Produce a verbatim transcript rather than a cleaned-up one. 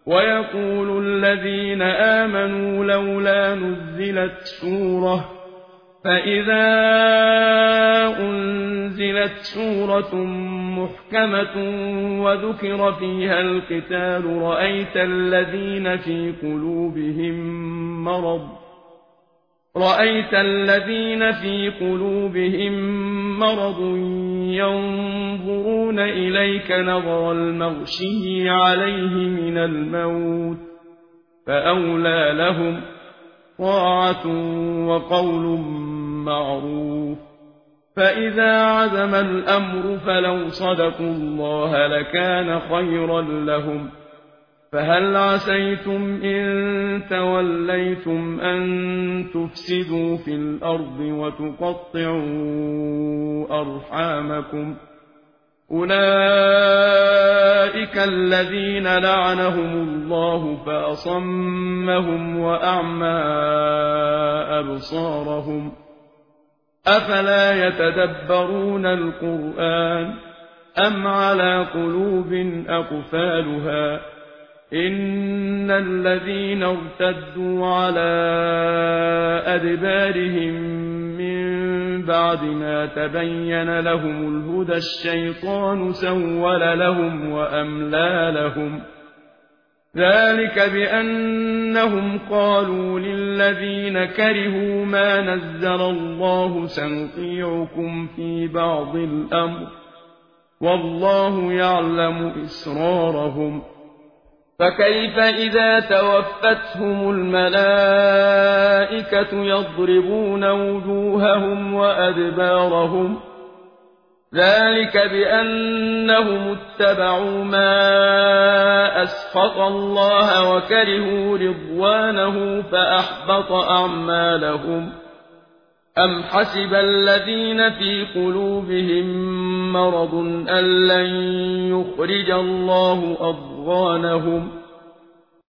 ويقول الذين آمنوا لولا نزلت سورة فإذا أنزلت سورة محكمة وذكر فيها القتال رأيت الذين في قلوبهم مرض رأيت الذين في قلوبهم مرض ينظرون إليك نظر المغشي عليه من الموت فأولى لهم طاعة وقول معروف فإذا عزم الأمر فلو صدقوا الله لكان خيرا لهم فهل عسيتم إن توليتم أن تفسدوا في الأرض وتقطعوا أرحامكم أولئك الذين لعنهم الله فأصمهم وأعمى أبصارهم أفلا يتدبرون القرآن أم على قلوب أقفالها إن الذين ارتدوا على أدبارهم من بعد ما تبين لهم الهدى الشيطان سول لهم وأملى لهم ذلك بأنهم قالوا للذين كرهوا ما نزل الله سنطيعكم في بعض الأمر والله يعلم إسرارهم فكيف إذا توفتهم الملائكة يضربون وجوههم وأدبارهم ذلك بأنهم اتبعوا ما أسخط الله وكرهوا رضوانه فأحبط أعمالهم أم حسب الذين في قلوبهم مرض أن لن يخرج الله أضغانهم